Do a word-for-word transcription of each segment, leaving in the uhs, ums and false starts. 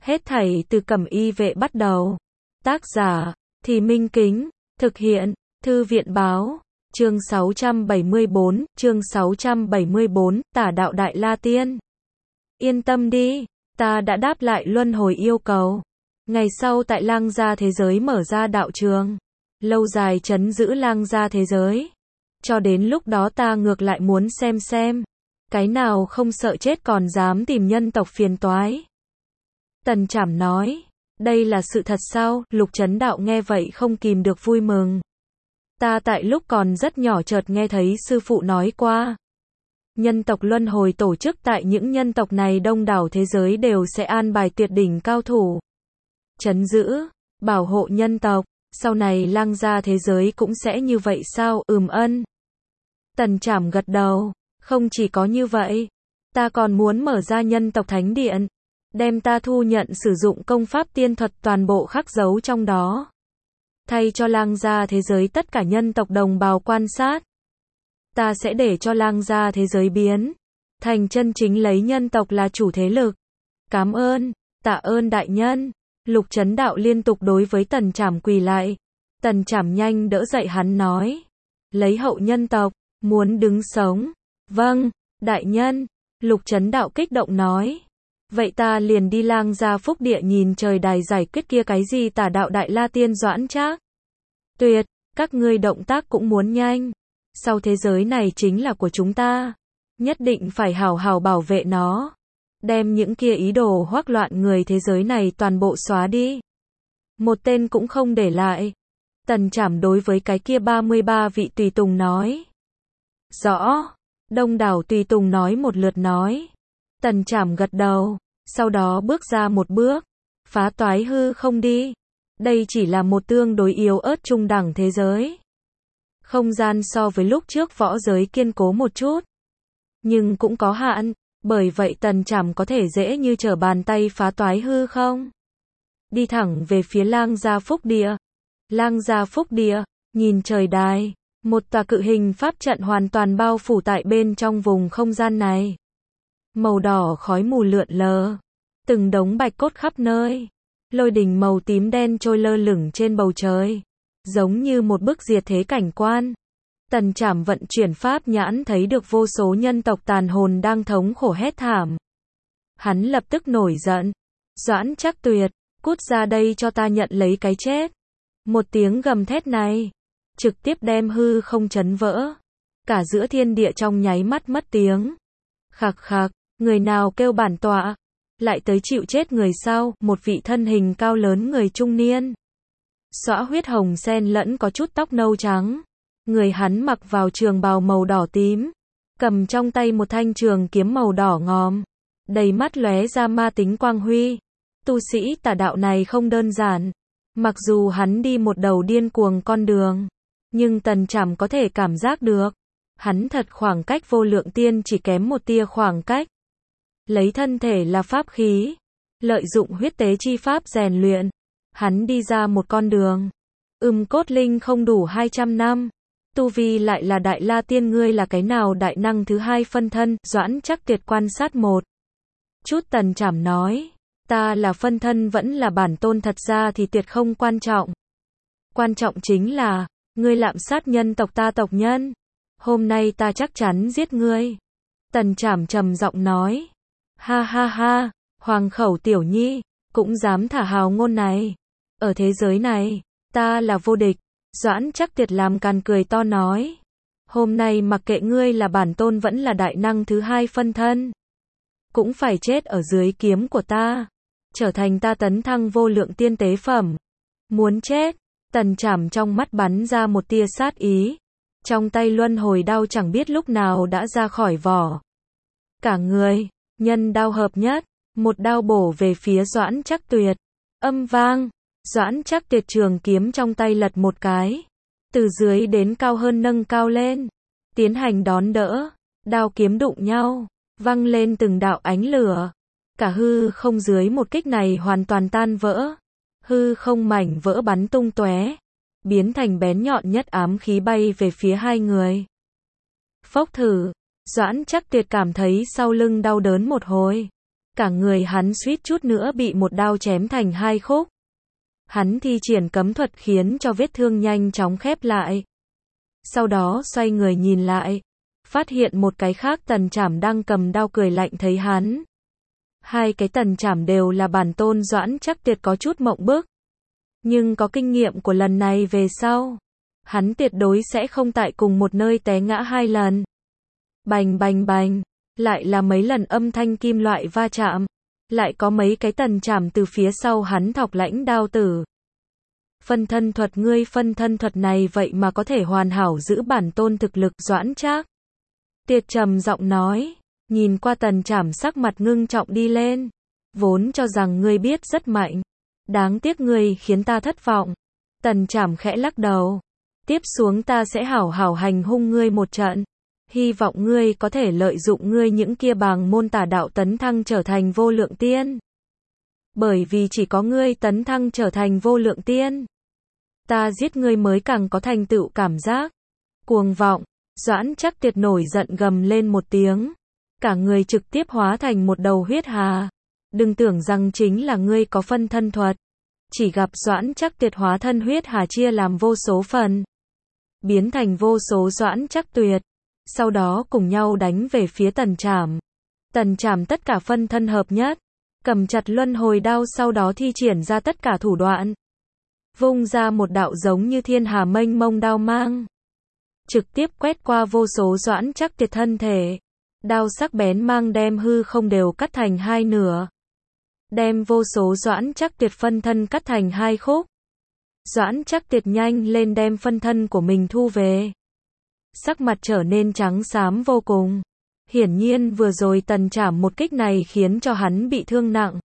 Hết thảy từ Cẩm Y vệ bắt đầu. Tác giả, Thì Minh Kính, thực hiện, Thư viện Báo, chương sáu trăm bảy mươi bốn, chương sáu trăm bảy mươi bốn, Tả đạo Đại La Tiên. Yên tâm đi, ta đã đáp lại luân hồi yêu cầu. Ngày sau tại Lang Gia thế giới mở ra đạo trường, lâu dài trấn giữ Lang Gia thế giới. Cho đến lúc đó ta ngược lại muốn xem xem, cái nào không sợ chết còn dám tìm nhân tộc phiền toái. Tần Trảm nói, đây là sự thật sao? Lục Chấn Đạo nghe vậy không kìm được vui mừng. Ta tại lúc còn rất nhỏ chợt nghe thấy sư phụ nói qua. Nhân tộc luân hồi tổ chức tại những nhân tộc này đông đảo thế giới đều sẽ an bài tuyệt đỉnh cao thủ. Trấn giữ, bảo hộ nhân tộc, sau này Lang Gia thế giới cũng sẽ như vậy sao? Ừm ân. Tần Trảm gật đầu, không chỉ có như vậy, ta còn muốn mở ra nhân tộc thánh điện, đem ta thu nhận sử dụng công pháp tiên thuật toàn bộ khắc dấu trong đó. Thay cho Lang Gia thế giới tất cả nhân tộc đồng bào quan sát. Ta sẽ để cho Lang Gia thế giới biến thành chân chính lấy nhân tộc là chủ thế lực. Cảm ơn, tạ ơn đại nhân. Lục Chấn Đạo liên tục đối với Tần Trảm quỳ lại. Tần Trảm nhanh đỡ dậy hắn nói, lấy hậu nhân tộc, muốn đứng sống. Vâng, đại nhân. Lục Chấn Đạo kích động nói, vậy ta liền đi Lang Gia phúc địa nhìn trời đài giải quyết kia cái gì Tả đạo Đại La Tiên Doãn Trác. Tuyệt, các ngươi động tác cũng muốn nhanh. Sau thế giới này chính là của chúng ta, nhất định phải hào hào bảo vệ nó. Đem những kia ý đồ hoắc loạn người thế giới này toàn bộ xóa đi. Một tên cũng không để lại. Tần Trảm đối với cái kia ba mươi ba vị tùy tùng nói. Rõ. Đông đảo tùy tùng nói một lượt nói. Tần Trảm gật đầu, sau đó bước ra một bước, phá toái hư không đi. Đây chỉ là một tương đối yếu ớt trung đẳng thế giới. Không gian so với lúc trước võ giới kiên cố một chút, nhưng cũng có hạn, bởi vậy Tần Trảm có thể dễ như trở bàn tay phá toái hư không. Đi thẳng về phía Lang Gia phúc địa. Lang Gia phúc địa, nhìn trời đài, một tòa cự hình pháp trận hoàn toàn bao phủ tại bên trong vùng không gian này. Màu đỏ khói mù lượn lờ, từng đống bạch cốt khắp nơi, lôi đình màu tím đen trôi lơ lửng trên bầu trời, giống như một bức diệt thế cảnh quan. Tần Trảm vận chuyển pháp nhãn thấy được vô số nhân tộc tàn hồn đang thống khổ hét thảm. Hắn lập tức nổi giận, Doãn Trác Tuyệt, cút ra đây cho ta nhận lấy cái chết. Một tiếng gầm thét này, trực tiếp đem hư không chấn vỡ. Cả giữa thiên địa trong nháy mắt mất tiếng. Khạc khạc, người nào kêu bản tọa, lại tới chịu chết người sau, một vị thân hình cao lớn người trung niên. Xõa huyết hồng xen lẫn có chút tóc nâu trắng. Người hắn mặc vào trường bào màu đỏ tím, cầm trong tay một thanh trường kiếm màu đỏ ngòm, đầy mắt lóe ra ma tính quang huy. Tu sĩ tà đạo này không đơn giản, mặc dù hắn đi một đầu điên cuồng con đường, nhưng Tần Trảm có thể cảm giác được, hắn thật khoảng cách vô lượng tiên chỉ kém một tia khoảng cách. Lấy thân thể là pháp khí, lợi dụng huyết tế chi pháp rèn luyện, hắn đi ra một con đường. Ừm cốt linh không đủ hai trăm năm. Tu vi lại là Đại La Tiên, ngươi là cái nào đại năng thứ hai phân thân? Doãn Trác Tuyệt quan sát một chút Tần Trảm nói, ta là phân thân vẫn là bản tôn, thật ra thì tuyệt không quan trọng. Quan trọng chính là, ngươi lạm sát nhân tộc ta tộc nhân. Hôm nay ta chắc chắn giết ngươi. Tần Trảm trầm giọng nói, ha ha ha, Hoàng khẩu tiểu nhi, cũng dám thả hào ngôn này. Ở thế giới này, ta là vô địch. Doãn Trác Tuyệt làm càn cười to nói, hôm nay mặc kệ ngươi là bản tôn vẫn là đại năng thứ hai phân thân, cũng phải chết ở dưới kiếm của ta, trở thành ta tấn thăng vô lượng tiên tế phẩm. Muốn chết? Tần Trảm trong mắt bắn ra một tia sát ý, trong tay luân hồi đao chẳng biết lúc nào đã ra khỏi vỏ. Cả người, nhân đao hợp nhất, một đao bổ về phía Doãn Trác Tuyệt. Âm vang, Doãn Trác Tuyệt trường kiếm trong tay lật một cái, từ dưới đến cao hơn nâng cao lên, tiến hành đón đỡ, đao kiếm đụng nhau, văng lên từng đạo ánh lửa. Cả hư không dưới một kích này hoàn toàn tan vỡ, hư không mảnh vỡ bắn tung tóe, biến thành bén nhọn nhất ám khí bay về phía hai người. Phốc thử, Doãn Trác Tuyệt cảm thấy sau lưng đau đớn một hồi, cả người hắn suýt chút nữa bị một đao chém thành hai khúc. Hắn thi triển cấm thuật khiến cho vết thương nhanh chóng khép lại. Sau đó xoay người nhìn lại, phát hiện một cái khác Tần Trảm đang cầm đao cười lạnh thấy hắn. Hai cái Tần Trảm đều là bản tôn Doãn Trác Tiệt, có chút mộng bức. Nhưng có kinh nghiệm của lần này về sau, hắn tuyệt đối sẽ không tại cùng một nơi té ngã hai lần. Bành bành bành, lại là mấy lần âm thanh kim loại va chạm, lại có mấy cái Tần Trảm từ phía sau hắn thọc lãnh đao tử. Phân thân thuật, ngươi phân thân thuật này vậy mà có thể hoàn hảo giữ bản tôn thực lực. Doãn Trác Tiệt trầm giọng nói, nhìn qua Tần Trảm sắc mặt ngưng trọng đi lên. Vốn cho rằng ngươi biết rất mạnh, đáng tiếc ngươi khiến ta thất vọng. Tần Trảm khẽ lắc đầu, tiếp xuống ta sẽ hảo hảo hành hung ngươi một trận. Hy vọng ngươi có thể lợi dụng ngươi những kia bàng môn tà đạo tấn thăng trở thành vô lượng tiên. Bởi vì chỉ có ngươi tấn thăng trở thành vô lượng tiên, ta giết ngươi mới càng có thành tựu cảm giác. Cuồng vọng, Doãn Trác Tiệt nổi giận gầm lên một tiếng, cả người trực tiếp hóa thành một đầu huyết hà. Đừng tưởng rằng chính là ngươi có phân thân thuật. Chỉ gặp Doãn Trác Tiệt hóa thân huyết hà chia làm vô số phần, biến thành vô số Doãn Trác Tuyệt, sau đó cùng nhau đánh về phía Tần Trảm. Tần Trảm tất cả phân thân hợp nhất, cầm chặt luân hồi đao, sau đó thi triển ra tất cả thủ đoạn, vung ra một đạo giống như thiên hà mênh mông đao mang, trực tiếp quét qua vô số Doãn Trác Tiệt thân thể. Đao sắc bén mang đem hư không đều cắt thành hai nửa, đem vô số Doãn Trác Tiệt phân thân cắt thành hai khúc. Doãn Trác Tiệt nhanh lên đem phân thân của mình thu về, sắc mặt trở nên trắng xám vô cùng. Hiển nhiên vừa rồi Tần Trảm một kích này khiến cho hắn bị thương nặng,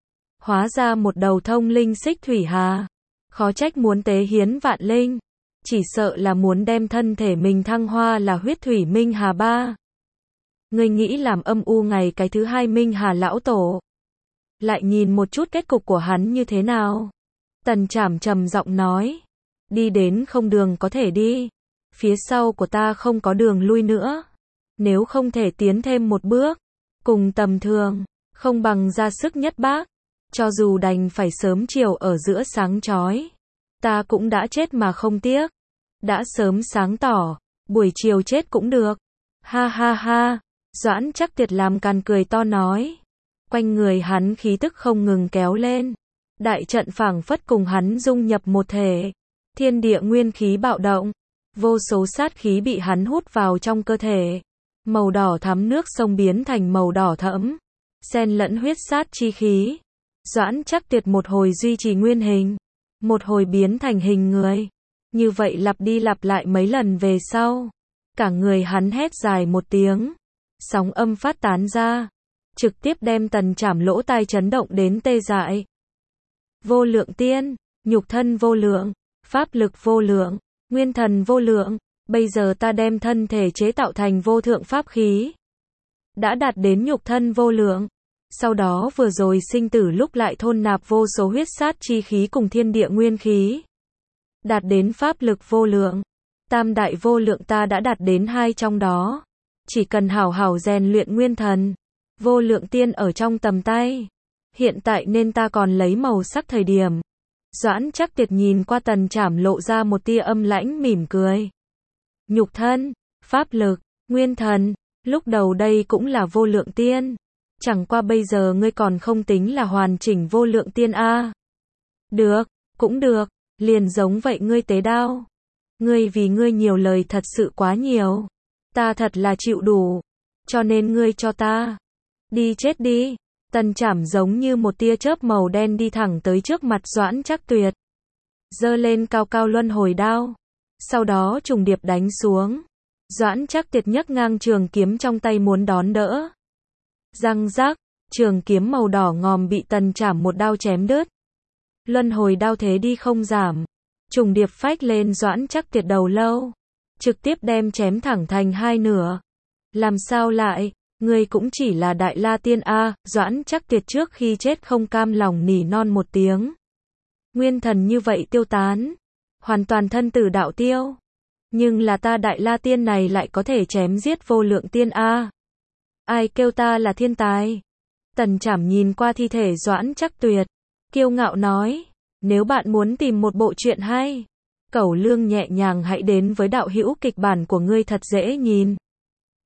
hóa ra một đầu thông linh xích thủy hà. Khó trách muốn tế hiến vạn linh, chỉ sợ là muốn đem thân thể mình thăng hoa là huyết thủy minh hà ba. Ngươi nghĩ làm âm u ngày cái thứ hai minh hà lão tổ, lại nhìn một chút kết cục của hắn như thế nào. Tần Trảm trầm giọng nói, đi đến không đường có thể đi, phía sau của ta không có đường lui nữa. Nếu không thể tiến thêm một bước, cùng tầm thường, không bằng ra sức nhất bác. Cho dù đành phải sớm chiều ở giữa sáng chói, ta cũng đã chết mà không tiếc. Đã sớm sáng tỏ, buổi chiều chết cũng được. Ha ha ha, Doãn Trác Tiệt làm càn cười to nói. Quanh người hắn khí tức không ngừng kéo lên, đại trận phảng phất cùng hắn dung nhập một thể. Thiên địa nguyên khí bạo động, vô số sát khí bị hắn hút vào trong cơ thể. Màu đỏ thắm nước sông biến thành màu đỏ thẫm, xen lẫn huyết sát chi khí. Doãn Trác Tiệt một hồi duy trì nguyên hình, một hồi biến thành hình người. Như vậy lặp đi lặp lại mấy lần về sau, cả người hắn hét dài một tiếng, sóng âm phát tán ra, trực tiếp đem Tần Trảm lỗ tai chấn động đến tê dại. Vô lượng tiên, nhục thân vô lượng, pháp lực vô lượng, nguyên thần vô lượng, bây giờ ta đem thân thể chế tạo thành vô thượng pháp khí, đã đạt đến nhục thân vô lượng. Sau đó vừa rồi sinh tử lúc lại thôn nạp vô số huyết sát chi khí cùng thiên địa nguyên khí, đạt đến pháp lực vô lượng. Tam đại vô lượng ta đã đạt đến hai trong đó, chỉ cần hảo hảo rèn luyện nguyên thần, vô lượng tiên ở trong tầm tay. Hiện tại nên ta còn lấy màu sắc thời điểm. Doãn Trác Tiệt nhìn qua Tần Trảm lộ ra một tia âm lãnh mỉm cười. Nhục thân, pháp lực, nguyên thần, lúc đầu đây cũng là vô lượng tiên. Chẳng qua bây giờ ngươi còn không tính là hoàn chỉnh vô lượng tiên a. À. Được, cũng được, liền giống vậy ngươi tế đao. Ngươi vì ngươi nhiều lời thật sự quá nhiều. Ta thật là chịu đủ. Cho nên ngươi cho ta. Đi chết đi. Tần Trảm giống như một tia chớp màu đen đi thẳng tới trước mặt Doãn Trác Tuyệt. Giơ lên cao cao luân hồi đao. Sau đó trùng điệp đánh xuống. Doãn Trác Tuyệt nhấc ngang trường kiếm trong tay muốn đón đỡ. Răng rác, trường kiếm màu đỏ ngòm bị Tần Trảm một đao chém đứt. Luân hồi đao thế đi không giảm, trùng điệp phách lên Doãn Trác Tuyệt đầu lâu, trực tiếp đem chém thẳng thành hai nửa. Làm sao lại, ngươi cũng chỉ là Đại La Tiên a. Doãn Trác Tuyệt trước khi chết không cam lòng nỉ non một tiếng. Nguyên thần như vậy tiêu tán, hoàn toàn thân tử đạo tiêu. Nhưng là ta Đại La Tiên này lại có thể chém giết vô lượng tiên a. Ai kêu ta là thiên tài? Tần Trảm nhìn qua thi thể Doãn Chắc Tuyệt, kiêu ngạo nói, nếu bạn muốn tìm một bộ truyện hay, Cẩu Lương nhẹ nhàng hãy đến với đạo hữu kịch bản của ngươi thật dễ nhìn.